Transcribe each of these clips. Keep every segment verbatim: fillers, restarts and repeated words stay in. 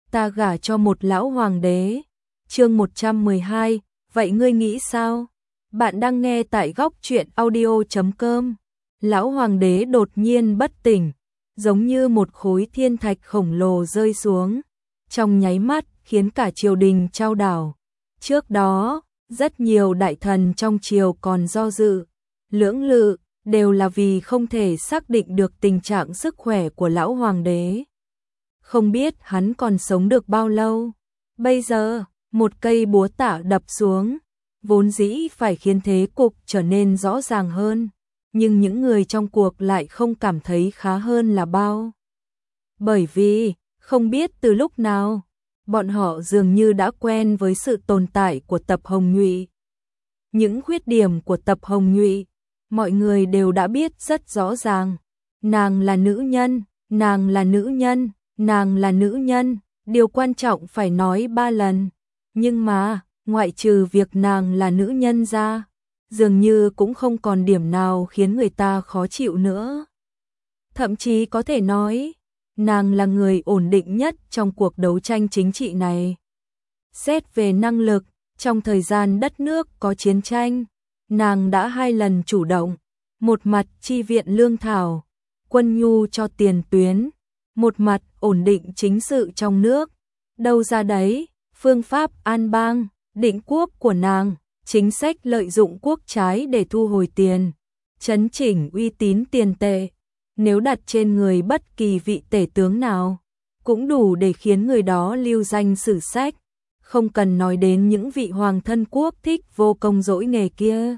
ta gả cho một lão hoàng đế. Chương một trăm mười hai, vậy ngươi nghĩ sao? Bạn đang nghe tại góc truyện audio chấm com. Lão hoàng đế đột nhiên bất tỉnh, giống như một khối thiên thạch khổng lồ rơi xuống, trong nháy mắt khiến cả triều đình chao đảo. Trước đó, rất nhiều đại thần trong triều còn do dự, lưỡng lự, đều là vì không thể xác định được tình trạng sức khỏe của lão hoàng đế. Không biết hắn còn sống được bao lâu. Bây giờ, một cây búa tạ đập xuống, vốn dĩ phải khiến thế cục trở nên rõ ràng hơn, nhưng những người trong cuộc lại không cảm thấy khá hơn là bao. Bởi vì, không biết từ lúc nào, bọn họ dường như đã quen với sự tồn tại của Tập Hồng Nhụy. Những khuyết điểm của Tập Hồng Nhụy, mọi người đều đã biết rất rõ ràng. Nàng là nữ nhân, nàng là nữ nhân, nàng là nữ nhân, điều quan trọng phải nói ba lần. Nhưng mà, ngoại trừ việc nàng là nữ nhân ra, dường như cũng không còn điểm nào khiến người ta khó chịu nữa. Thậm chí có thể nói, nàng là người ổn định nhất trong cuộc đấu tranh chính trị này. Xét về năng lực, trong thời gian đất nước có chiến tranh, nàng đã hai lần chủ động, một mặt chi viện lương thảo, quân nhu cho tiền tuyến, một mặt ổn định chính sự trong nước. Đâu ra đấy, phương pháp an bang, định quốc của nàng, chính sách lợi dụng quốc trái để thu hồi tiền, chấn chỉnh uy tín tiền tệ, nếu đặt trên người bất kỳ vị tể tướng nào, cũng đủ để khiến người đó lưu danh sử sách, không cần nói đến những vị hoàng thân quốc thích vô công dỗi nghề kia.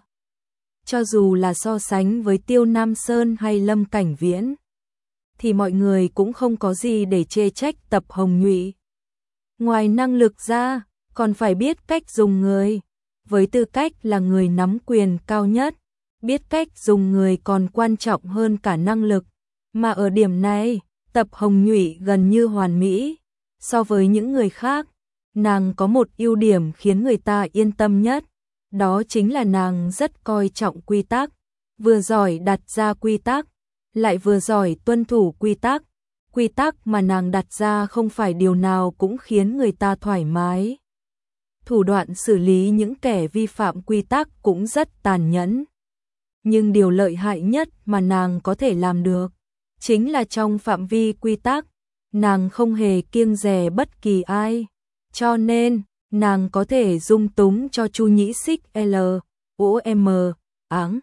Cho dù là so sánh với Tiêu Nam Sơn hay Lâm Cảnh Viễn, thì mọi người cũng không có gì để chê trách Tập Hồng Nhụy. Ngoài năng lực ra, còn phải biết cách dùng người. Với tư cách là người nắm quyền cao nhất, biết cách dùng người còn quan trọng hơn cả năng lực. Mà ở điểm này, Tập Hồng Nhụy gần như hoàn mỹ. So với những người khác, nàng có một ưu điểm khiến người ta yên tâm nhất. Đó chính là nàng rất coi trọng quy tắc, vừa giỏi đặt ra quy tắc, lại vừa giỏi tuân thủ quy tắc. Quy tắc mà nàng đặt ra không phải điều nào cũng khiến người ta thoải mái. Thủ đoạn xử lý những kẻ vi phạm quy tắc cũng rất tàn nhẫn. Nhưng điều lợi hại nhất mà nàng có thể làm được, chính là trong phạm vi quy tắc, nàng không hề kiêng dè bất kỳ ai. Cho nên, nàng có thể dung túng cho Chu Nhĩ Xích L, O M, áng.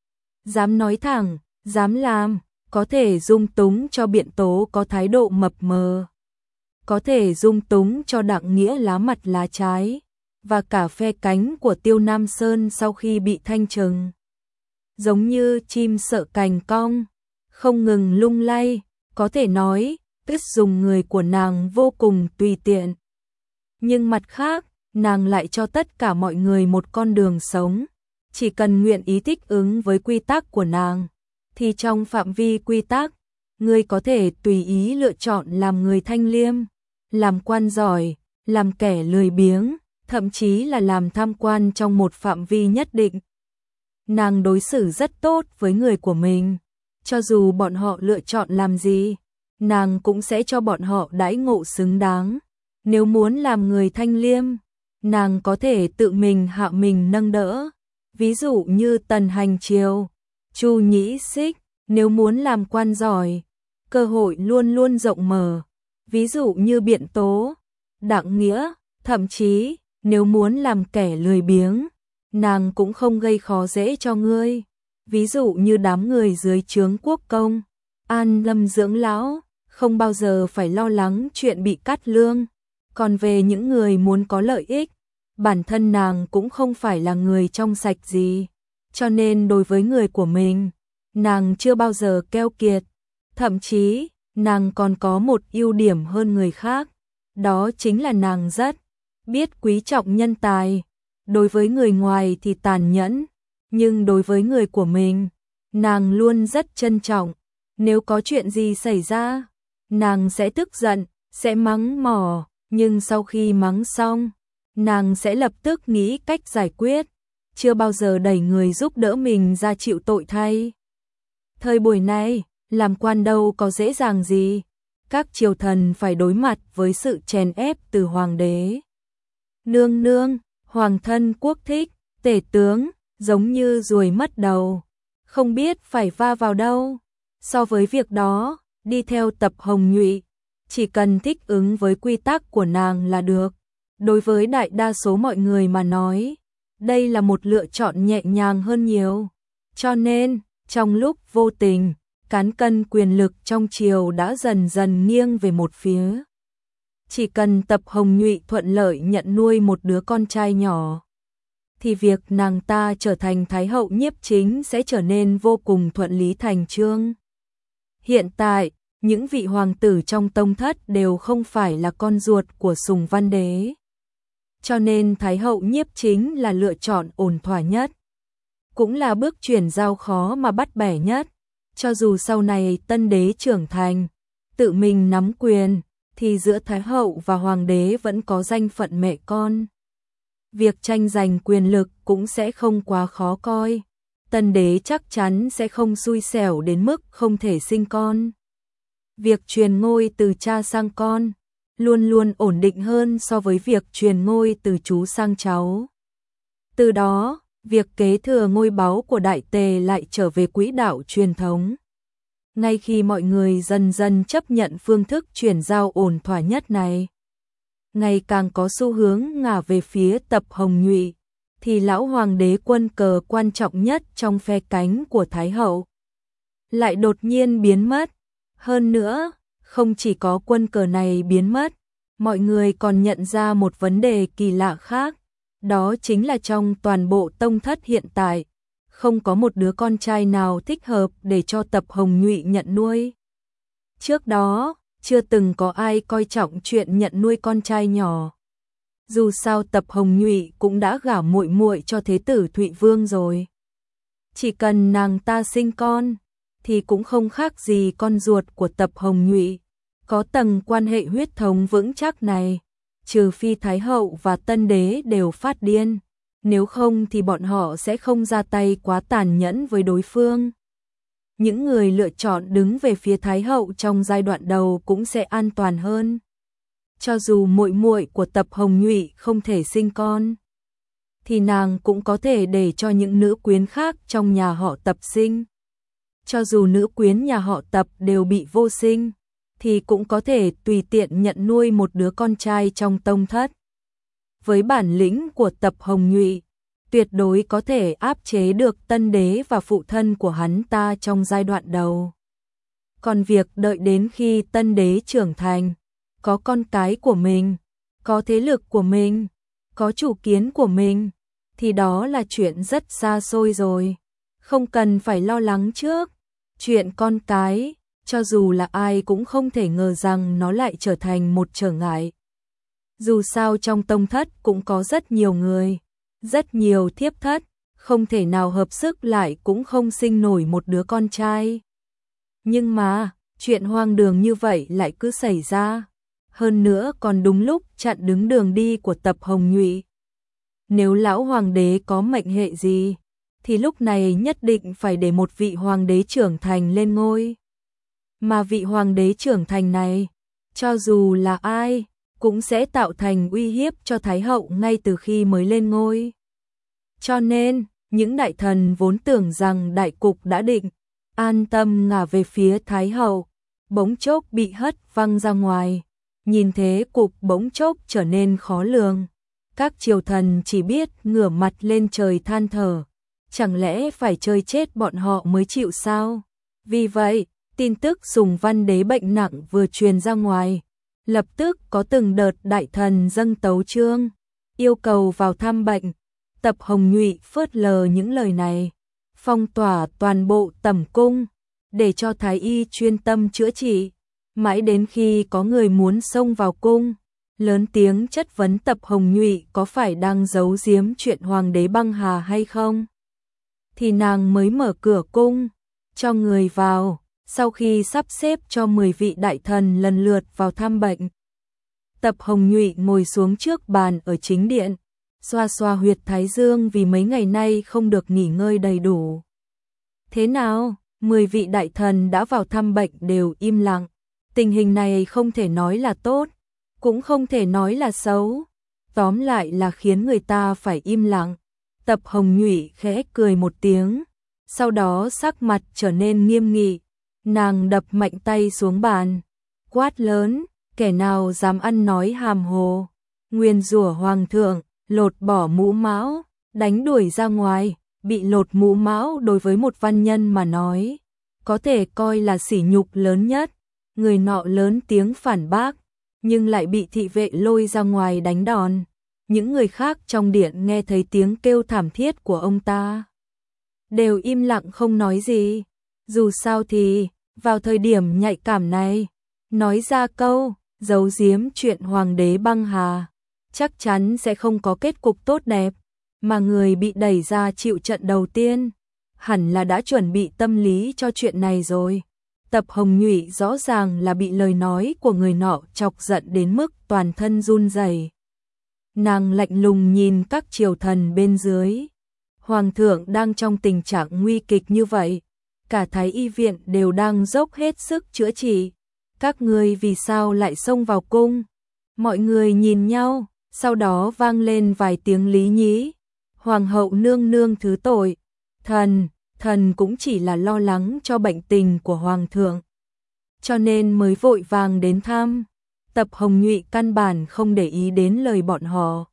Dám nói thẳng, dám làm, có thể dung túng cho Biện Tố có thái độ mập mờ. Có thể dung túng cho Đặng Nghĩa lá mặt lá trái, và cả phe cánh của Tiêu Nam Sơn sau khi bị thanh trừng. Giống như chim sợ cành cong, không ngừng lung lay, có thể nói, tức dùng người của nàng vô cùng tùy tiện. Nhưng mặt khác, nàng lại cho tất cả mọi người một con đường sống. Chỉ cần nguyện ý thích ứng với quy tắc của nàng, thì trong phạm vi quy tắc, ngươi có thể tùy ý lựa chọn làm người thanh liêm, làm quan giỏi, làm kẻ lười biếng, thậm chí là làm tham quan trong một phạm vi nhất định. Nàng đối xử rất tốt với người của mình, cho dù bọn họ lựa chọn làm gì, nàng cũng sẽ cho bọn họ đãi ngộ xứng đáng. Nếu muốn làm người thanh liêm, nàng có thể tự mình hạ mình nâng đỡ. Ví dụ như Tần Hành Triều, Chu Nhĩ Xích, nếu muốn làm quan giỏi, cơ hội luôn luôn rộng mở. Ví dụ như Biện Tố, Đặng Nghĩa, thậm chí, nếu muốn làm kẻ lười biếng, nàng cũng không gây khó dễ cho ngươi. Ví dụ như đám người dưới trướng quốc công, An Lâm dưỡng lão, không bao giờ phải lo lắng chuyện bị cắt lương. Còn về những người muốn có lợi ích, bản thân nàng cũng không phải là người trong sạch gì. Cho nên đối với người của mình, nàng chưa bao giờ keo kiệt. Thậm chí, nàng còn có một ưu điểm hơn người khác. Đó chính là nàng rất biết quý trọng nhân tài. Đối với người ngoài thì tàn nhẫn, nhưng đối với người của mình, nàng luôn rất trân trọng. Nếu có chuyện gì xảy ra, nàng sẽ tức giận, sẽ mắng mỏ, nhưng sau khi mắng xong, nàng sẽ lập tức nghĩ cách giải quyết, chưa bao giờ đẩy người giúp đỡ mình ra chịu tội thay. Thời buổi này, làm quan đâu có dễ dàng gì, các triều thần phải đối mặt với sự chèn ép từ hoàng đế. Nương nương, hoàng thân quốc thích, tể tướng, giống như ruồi mất đầu, không biết phải va vào đâu. So với việc đó, đi theo Tập Hồng Nhụy, chỉ cần thích ứng với quy tắc của nàng là được. Đối với đại đa số mọi người mà nói, đây là một lựa chọn nhẹ nhàng hơn nhiều. Cho nên, trong lúc vô tình, cán cân quyền lực trong triều đã dần dần nghiêng về một phía. Chỉ cần Tập Hồng Nhụy thuận lợi nhận nuôi một đứa con trai nhỏ, thì việc nàng ta trở thành Thái hậu nhiếp chính sẽ trở nên vô cùng thuận lý thành chương. Hiện tại, những vị hoàng tử trong tông thất đều không phải là con ruột của Sùng Văn Đế. Cho nên Thái hậu nhiếp chính là lựa chọn ổn thỏa nhất. Cũng là bước chuyển giao khó mà bắt bẻ nhất. Cho dù sau này tân đế trưởng thành, tự mình nắm quyền, thì giữa Thái hậu và hoàng đế vẫn có danh phận mẹ con. Việc tranh giành quyền lực cũng sẽ không quá khó coi. Tân đế chắc chắn sẽ không xui xẻo đến mức không thể sinh con. Việc truyền ngôi từ cha sang con luôn luôn ổn định hơn so với việc truyền ngôi từ chú sang cháu. Từ đó, việc kế thừa ngôi báu của Đại Tề lại trở về quỹ đạo truyền thống. Ngay khi mọi người dần dần chấp nhận phương thức chuyển giao ổn thỏa nhất này, ngày càng có xu hướng ngả về phía Tập Hồng Nhụy, thì lão hoàng đế quân cờ quan trọng nhất trong phe cánh của Thái hậu lại đột nhiên biến mất. Hơn nữa, không chỉ có quân cờ này biến mất, mọi người còn nhận ra một vấn đề kỳ lạ khác, đó chính là trong toàn bộ tông thất hiện tại, không có một đứa con trai nào thích hợp để cho Tập Hồng Nhụy nhận nuôi. Trước đó, chưa từng có ai coi trọng chuyện nhận nuôi con trai nhỏ. Dù sao Tập Hồng Nhụy cũng đã gả muội muội cho thế tử Thụy Vương rồi. Chỉ cần nàng ta sinh con, thì cũng không khác gì con ruột của Tập Hồng Nhụy. Có tầng quan hệ huyết thống vững chắc này, trừ phi Thái hậu và tân đế đều phát điên, nếu không thì bọn họ sẽ không ra tay quá tàn nhẫn với đối phương. Những người lựa chọn đứng về phía Thái hậu trong giai đoạn đầu cũng sẽ an toàn hơn. Cho dù muội muội của Tập Hồng Nhụy không thể sinh con, thì nàng cũng có thể để cho những nữ quyến khác trong nhà họ Tập sinh. Cho dù nữ quyến nhà họ Tập đều bị vô sinh, thì cũng có thể tùy tiện nhận nuôi một đứa con trai trong tông thất. Với bản lĩnh của Tập Hồng Nhụy, tuyệt đối có thể áp chế được tân đế và phụ thân của hắn ta trong giai đoạn đầu. Còn việc đợi đến khi tân đế trưởng thành, có con cái của mình, có thế lực của mình, có chủ kiến của mình, thì đó là chuyện rất xa xôi rồi. Không cần phải lo lắng trước. Chuyện con cái, cho dù là ai cũng không thể ngờ rằng nó lại trở thành một trở ngại. Dù sao trong tông thất cũng có rất nhiều người, rất nhiều thiếp thất, không thể nào hợp sức lại cũng không sinh nổi một đứa con trai. Nhưng mà, chuyện hoang đường như vậy lại cứ xảy ra. Hơn nữa còn đúng lúc chặn đứng đường đi của Tập Hồng Nhụy. Nếu lão hoàng đế có mệnh hệ gì, thì lúc này nhất định phải để một vị hoàng đế trưởng thành lên ngôi. Mà vị hoàng đế trưởng thành này, cho dù là ai, cũng sẽ tạo thành uy hiếp cho Thái hậu ngay từ khi mới lên ngôi. Cho nên, những đại thần vốn tưởng rằng đại cục đã định, an tâm ngả về phía Thái hậu, bỗng chốc bị hất văng ra ngoài. Nhìn thế cục bỗng chốc trở nên khó lường. Các triều thần chỉ biết ngửa mặt lên trời than thở. Chẳng lẽ phải chơi chết bọn họ mới chịu sao? Vì vậy, tin tức Sùng Văn Đế bệnh nặng vừa truyền ra ngoài. Lập tức có từng đợt đại thần dâng tấu chương, yêu cầu vào thăm bệnh. Tập Hồng Nhụy phớt lờ những lời này, phong tỏa toàn bộ tẩm cung, để cho thái y chuyên tâm chữa trị. Mãi đến khi có người muốn xông vào cung, lớn tiếng chất vấn Tập Hồng Nhụy có phải đang giấu giếm chuyện hoàng đế băng hà hay không, thì nàng mới mở cửa cung, cho người vào. Sau khi sắp xếp cho mười vị đại thần lần lượt vào thăm bệnh, Tập Hồng Nhụy ngồi xuống trước bàn ở chính điện, xoa xoa huyệt thái dương vì mấy ngày nay không được nghỉ ngơi đầy đủ. Thế nào, mười vị đại thần đã vào thăm bệnh đều im lặng, Tình hình này không thể nói là tốt, cũng không thể nói là xấu, tóm lại là khiến người ta phải im lặng. Tập Hồng Nhụy khẽ cười một tiếng, sau đó sắc mặt trở nên nghiêm nghị, nàng đập mạnh tay xuống bàn, quát lớn, kẻ nào dám ăn nói hàm hồ, nguyền rủa hoàng thượng, lột bỏ mũ mão, đánh đuổi ra ngoài. Bị lột mũ mão đối với một văn nhân mà nói, có thể coi là sỉ nhục lớn nhất. Người nọ lớn tiếng phản bác, nhưng lại bị thị vệ lôi ra ngoài đánh đòn. Những người khác trong điện nghe thấy tiếng kêu thảm thiết của ông ta, đều im lặng không nói gì. Dù sao thì, vào thời điểm nhạy cảm này, nói ra câu, giấu giếm chuyện hoàng đế băng hà, chắc chắn sẽ không có kết cục tốt đẹp. Mà người bị đẩy ra chịu trận đầu tiên, hẳn là đã chuẩn bị tâm lý cho chuyện này rồi. Tập Hồng Nhụy rõ ràng là bị lời nói của người nọ chọc giận đến mức toàn thân run rẩy. Nàng lạnh lùng nhìn các triều thần bên dưới. Hoàng thượng đang trong tình trạng nguy kịch như vậy, cả Thái y viện đều đang dốc hết sức chữa trị. Các ngươi vì sao lại xông vào cung? Mọi người nhìn nhau, sau đó vang lên vài tiếng lý nhí. Hoàng hậu nương nương thứ tội, thần, thần cũng chỉ là lo lắng cho bệnh tình của hoàng thượng, cho nên mới vội vàng đến thăm. Tập Hồng Nhụy căn bản không để ý đến lời bọn họ.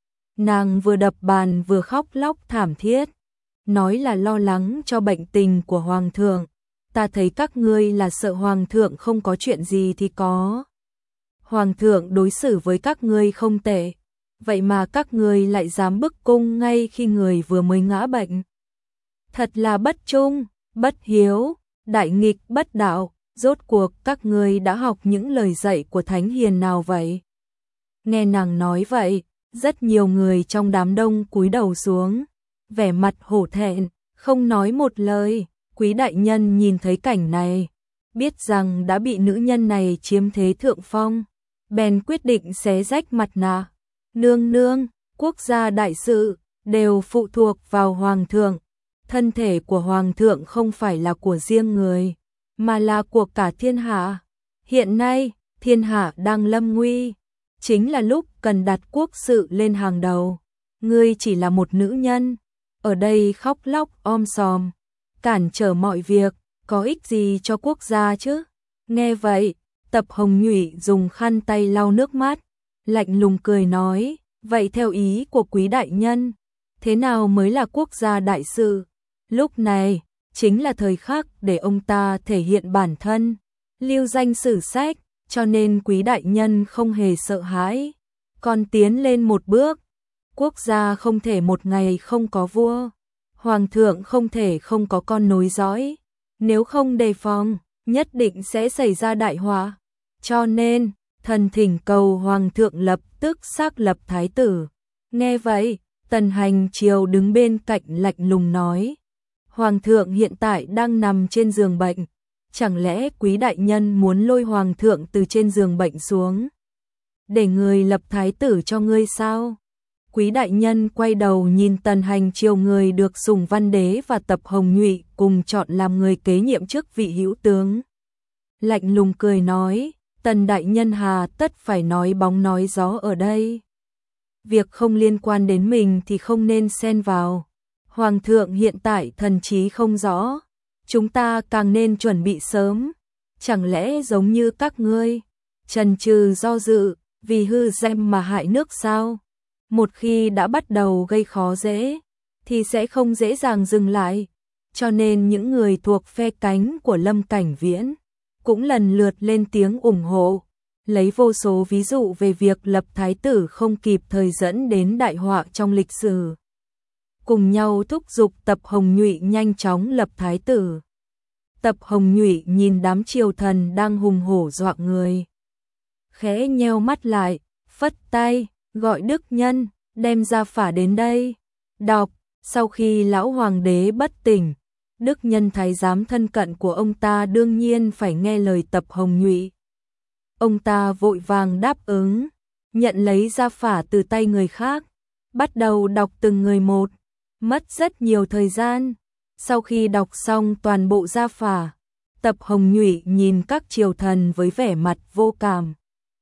Nàng vừa đập bàn vừa khóc lóc thảm thiết, nói là lo lắng cho bệnh tình của hoàng thượng. Ta thấy các ngươi là sợ hoàng thượng không có chuyện gì thì có. Hoàng thượng đối xử với các ngươi không tệ, vậy mà các ngươi lại dám bức cung ngay khi người vừa mới ngã bệnh. Thật là bất trung, bất hiếu, đại nghịch bất đạo, rốt cuộc các ngươi đã học những lời dạy của thánh hiền nào vậy? Nghe nàng nói vậy, rất nhiều người trong đám đông cúi đầu xuống, vẻ mặt hổ thẹn, không nói một lời. Quý đại nhân nhìn thấy cảnh này, biết rằng đã bị nữ nhân này chiếm thế thượng phong, bèn quyết định xé rách mặt nạ. Nương nương, quốc gia đại sự, đều phụ thuộc vào hoàng thượng. Thân thể của hoàng thượng không phải là của riêng người, mà là của cả thiên hạ. Hiện nay, thiên hạ đang lâm nguy, chính là lúc cần đặt quốc sự lên hàng đầu. Ngươi chỉ là một nữ nhân, ở đây khóc lóc om sòm, cản trở mọi việc, có ích gì cho quốc gia chứ? Nghe vậy, Tập Hồng Nhụy dùng khăn tay lau nước mắt, lạnh lùng cười nói, vậy theo ý của quý đại nhân, thế nào mới là quốc gia đại sự? Lúc này, chính là thời khắc để ông ta thể hiện bản thân, lưu danh sử sách, cho nên quý đại nhân không hề sợ hãi, còn tiến lên một bước. Quốc gia không thể một ngày không có vua, hoàng thượng không thể không có con nối dõi, nếu không đề phòng, nhất định sẽ xảy ra đại họa. Cho nên, thần thỉnh cầu hoàng thượng lập tức xác lập thái tử. Nghe vậy, Tần Hành Triều đứng bên cạnh lạnh lùng nói, hoàng thượng hiện tại đang nằm trên giường bệnh, chẳng lẽ quý đại nhân muốn lôi hoàng thượng từ trên giường bệnh xuống, để người lập thái tử cho ngươi sao? Quý đại nhân quay đầu nhìn Tần Hành Triều, người được Sùng Văn Đế và Tập Hồng Nhụy cùng chọn làm người kế nhiệm chức vị hữu tướng. Lạnh lùng cười nói, Tần đại nhân hà tất phải nói bóng nói gió ở đây. Việc không liên quan đến mình thì không nên xen vào. Hoàng thượng hiện tại thần trí không rõ, chúng ta càng nên chuẩn bị sớm. Chẳng lẽ giống như các ngươi, chần chừ do dự, vì hư danh mà hại nước sao? Một khi đã bắt đầu gây khó dễ, thì sẽ không dễ dàng dừng lại. Cho nên những người thuộc phe cánh của Lâm Cảnh Viễn cũng lần lượt lên tiếng ủng hộ, lấy vô số ví dụ về việc lập thái tử không kịp thời dẫn đến đại họa trong lịch sử. Cùng nhau thúc giục Tập Hồng Nhụy nhanh chóng lập thái tử. Tập Hồng Nhụy nhìn đám triều thần đang hùng hổ dọa người, khẽ nheo mắt lại, phất tay, gọi Đức Nhân, đem Gia Phả đến đây. Đọc, sau khi lão hoàng đế bất tỉnh, Đức Nhân thái giám thân cận của ông ta đương nhiên phải nghe lời Tập Hồng Nhụy. Ông ta vội vàng đáp ứng, nhận lấy Gia Phả từ tay người khác, bắt đầu đọc từng người một, mất rất nhiều thời gian. Sau khi đọc xong toàn bộ Gia Phả, Tập Hồng Nhụy nhìn các triều thần với vẻ mặt vô cảm.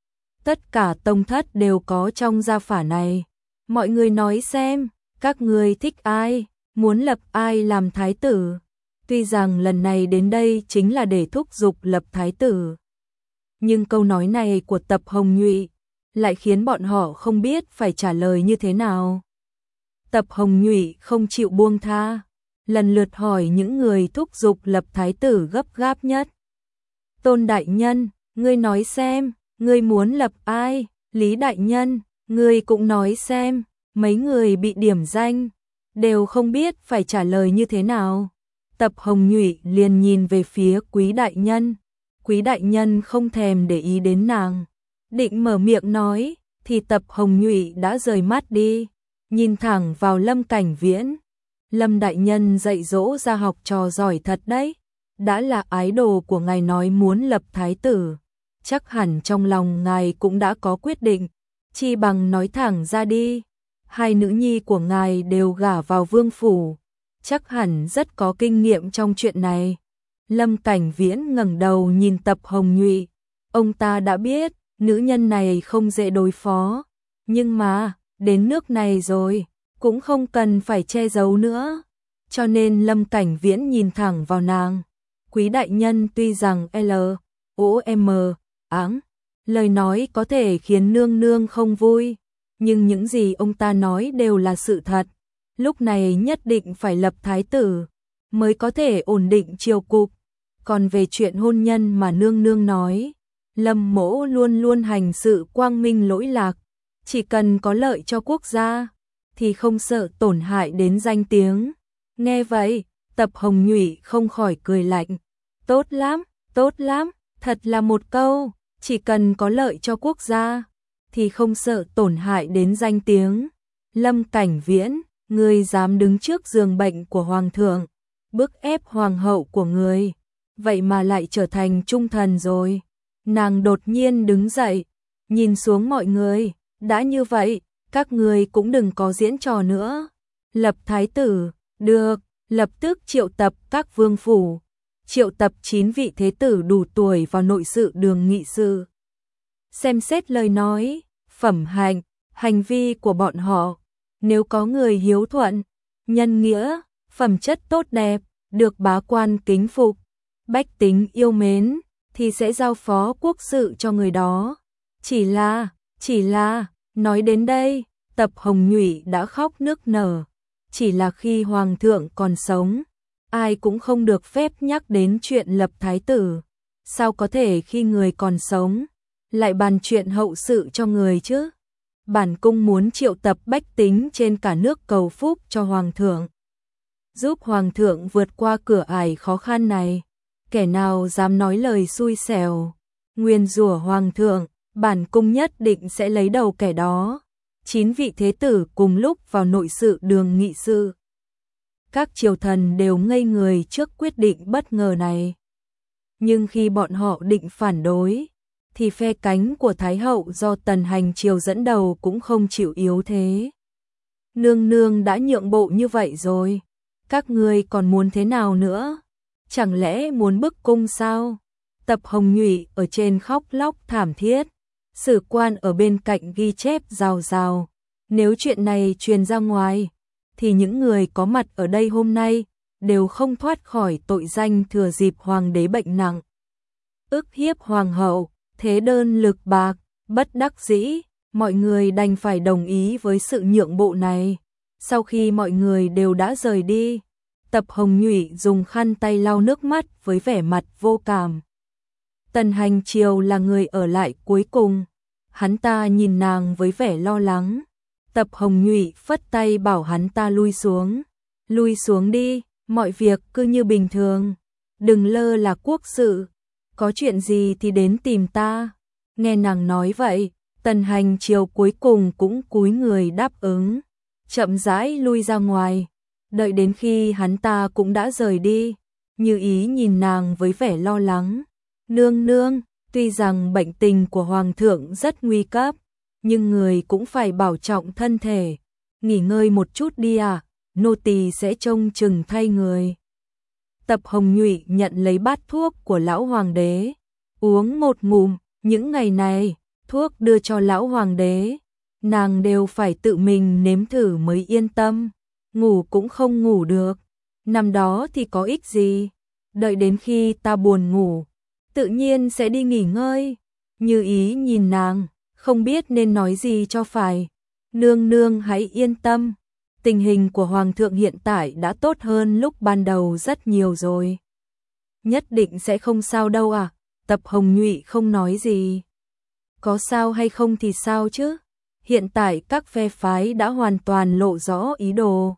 Tất cả tông thất đều có trong gia phả này. Mọi người nói xem, các người thích ai, muốn lập ai làm thái tử. Tuy rằng lần này đến đây chính là để thúc giục lập thái tử. Nhưng câu nói này của Tập Hồng Nhụy lại khiến bọn họ không biết phải trả lời như thế nào. Tập Hồng Nhụy không chịu buông tha, lần lượt hỏi những người thúc giục lập thái tử gấp gáp nhất. Tôn đại nhân, ngươi nói xem, ngươi muốn lập ai? Lý đại nhân, ngươi cũng nói xem. Mấy người bị điểm danh đều không biết phải trả lời như thế nào. Tập Hồng Nhụy liền nhìn về phía Quý đại nhân. Quý đại nhân không thèm để ý đến nàng, định mở miệng nói thì Tập Hồng Nhụy đã rời mắt đi, nhìn thẳng vào Lâm Cảnh Viễn. Lâm đại nhân dạy dỗ ra học trò giỏi thật đấy, đã là ái đồ của ngài nói muốn lập thái tử, chắc hẳn trong lòng ngài cũng đã có quyết định, chi bằng nói thẳng ra đi. Hai nữ nhi của ngài đều gả vào vương phủ, chắc hẳn rất có kinh nghiệm trong chuyện này. Lâm Cảnh Viễn ngẩng đầu nhìn Tập Hồng Nhụy, ông ta đã biết nữ nhân này không dễ đối phó, nhưng mà đến nước này rồi, cũng không cần phải che giấu nữa. Cho nên Lâm Cảnh Viễn nhìn thẳng vào nàng. Quý đại nhân tuy rằng L O M áng, lời nói có thể khiến nương nương không vui, nhưng những gì ông ta nói đều là sự thật. Lúc này nhất định phải lập thái tử mới có thể ổn định triều cục. Còn về chuyện hôn nhân mà nương nương nói, Lâm mỗ luôn luôn hành sự quang minh lỗi lạc, chỉ cần có lợi cho quốc gia thì không sợ tổn hại đến danh tiếng. Nghe vậy, Tập Hồng Nhụy không khỏi cười lạnh. Tốt lắm, tốt lắm, thật là một câu, chỉ cần có lợi cho quốc gia thì không sợ tổn hại đến danh tiếng. Lâm Cảnh Viễn, ngươi dám đứng trước giường bệnh của hoàng thượng, bức ép hoàng hậu của người, vậy mà lại trở thành trung thần rồi. Nàng đột nhiên đứng dậy, nhìn xuống mọi người, đã như vậy, các người cũng đừng có diễn trò nữa. Lập thái tử, được, lập tức triệu tập các vương phủ, triệu tập chín vị thế tử đủ tuổi vào nội sự đường nghị sự. Xem xét lời nói, phẩm hạnh, hành vi của bọn họ, nếu có người hiếu thuận, nhân nghĩa, phẩm chất tốt đẹp, được bá quan kính phục, bách tính yêu mến, thì sẽ giao phó quốc sự cho người đó. Chỉ là, chỉ là, nói đến đây, Tập Hồng Nhụy đã khóc nức nở. Chỉ là khi hoàng thượng còn sống, ai cũng không được phép nhắc đến chuyện lập thái tử. Sao có thể khi người còn sống, lại bàn chuyện hậu sự cho người chứ? Bản cung muốn triệu tập bách tính trên cả nước cầu phúc cho hoàng thượng, giúp hoàng thượng vượt qua cửa ải khó khăn này. Kẻ nào dám nói lời xui xẻo, nguyền rủa hoàng thượng, bản cung nhất định sẽ lấy đầu kẻ đó. Chín vị thế tử cùng lúc vào nội sự đường nghị sự. Các triều thần đều ngây người trước quyết định bất ngờ này. Nhưng khi bọn họ định phản đối, thì phe cánh của Thái hậu do Tần Hành Triều dẫn đầu cũng không chịu yếu thế. Nương nương đã nhượng bộ như vậy rồi, các ngươi còn muốn thế nào nữa? Chẳng lẽ muốn bức cung sao? Tập Hồng Nhụy ở trên khóc lóc thảm thiết, sử quan ở bên cạnh ghi chép rào rào. Nếu chuyện này truyền ra ngoài, thì những người có mặt ở đây hôm nay đều không thoát khỏi tội danh thừa dịp hoàng đế bệnh nặng, ức hiếp hoàng hậu, thế đơn lực bạc. Bất đắc dĩ, mọi người đành phải đồng ý với sự nhượng bộ này. Sau khi mọi người đều đã rời đi, Tập Hồng Nhụy dùng khăn tay lau nước mắt với vẻ mặt vô cảm. Tần Hành Triều là người ở lại cuối cùng, hắn ta nhìn nàng với vẻ lo lắng. Tập Hồng Nhụy phất tay bảo hắn ta lui xuống. Lui xuống đi, mọi việc cứ như bình thường, đừng lơ là quốc sự, có chuyện gì thì đến tìm ta. Nghe nàng nói vậy, Tần Hành Triều cuối cùng cũng cúi người đáp ứng, chậm rãi lui ra ngoài. Đợi đến khi hắn ta cũng đã rời đi, Như Ý nhìn nàng với vẻ lo lắng. Nương nương, tuy rằng bệnh tình của hoàng thượng rất nguy cấp, nhưng người cũng phải bảo trọng thân thể, nghỉ ngơi một chút đi à, nô tỳ sẽ trông chừng thay người. Tập Hồng Nhụy nhận lấy bát thuốc của lão hoàng đế, uống một ngụm. Những ngày này, thuốc đưa cho lão hoàng đế, nàng đều phải tự mình nếm thử mới yên tâm, ngủ cũng không ngủ được. Năm đó thì có ích gì, đợi đến khi ta buồn ngủ, tự nhiên sẽ đi nghỉ ngơi. Như Ý nhìn nàng, không biết nên nói gì cho phải. Nương nương hãy yên tâm, tình hình của hoàng thượng hiện tại đã tốt hơn lúc ban đầu rất nhiều rồi. Nhất định sẽ không sao đâu à? Tập Hồng Nhụy không nói gì. Có sao hay không thì sao chứ? Hiện tại các phe phái đã hoàn toàn lộ rõ ý đồ.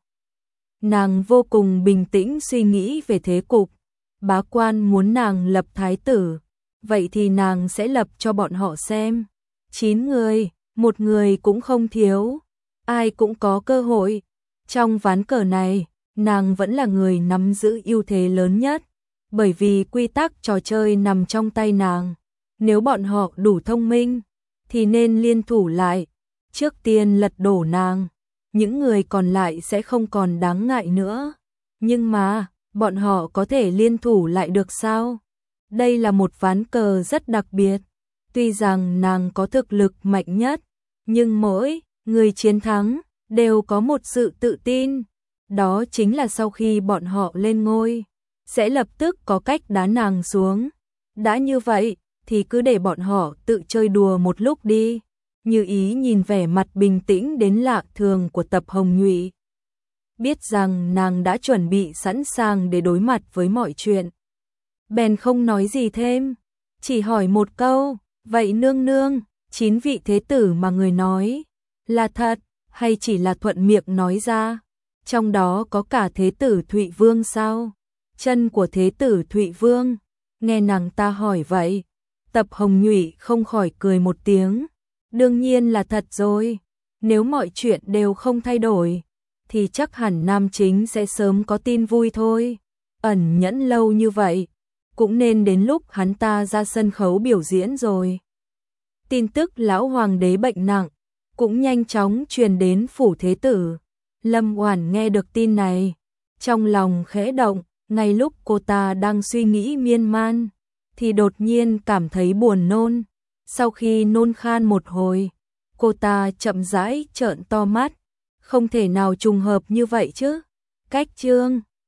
Nàng vô cùng bình tĩnh suy nghĩ về thế cục. Bá quan muốn nàng lập thái tử, vậy thì nàng sẽ lập cho bọn họ xem. Chín người, một người cũng không thiếu, ai cũng có cơ hội. Trong ván cờ này, nàng vẫn là người nắm giữ ưu thế lớn nhất, bởi vì quy tắc trò chơi nằm trong tay nàng. Nếu bọn họ đủ thông minh, thì nên liên thủ lại, trước tiên lật đổ nàng, những người còn lại sẽ không còn đáng ngại nữa. Nhưng mà, bọn họ có thể liên thủ lại được sao? Đây là một ván cờ rất đặc biệt. Tuy rằng nàng có thực lực mạnh nhất, nhưng mỗi người chiến thắng đều có một sự tự tin. Đó chính là sau khi bọn họ lên ngôi, sẽ lập tức có cách đá nàng xuống. Đã như vậy, thì cứ để bọn họ tự chơi đùa một lúc đi. Như Ý nhìn vẻ mặt bình tĩnh đến lạ thường của Tập Hồng Nhụy, biết rằng nàng đã chuẩn bị sẵn sàng để đối mặt với mọi chuyện. Bèn không nói gì thêm, chỉ hỏi một câu, vậy nương nương, chín vị thế tử mà người nói, là thật, hay chỉ là thuận miệng nói ra? Trong đó có cả thế tử Thụy Vương sao? Chân của thế tử Thụy Vương, nghe nàng ta hỏi vậy, Tập Hồng Nhụy không khỏi cười một tiếng. Đương nhiên là thật rồi, nếu mọi chuyện đều không thay đổi, thì chắc hẳn nam chính sẽ sớm có tin vui thôi. Ẩn nhẫn lâu như vậy, cũng nên đến lúc hắn ta ra sân khấu biểu diễn rồi. Tin tức lão hoàng đế bệnh nặng cũng nhanh chóng truyền đến phủ thế tử. Lâm Oản nghe được tin này, trong lòng khẽ động. Ngay lúc cô ta đang suy nghĩ miên man, thì đột nhiên cảm thấy buồn nôn. Sau khi nôn khan một hồi, cô ta chậm rãi trợn to mắt. Không thể nào trùng hợp như vậy chứ. Cách chương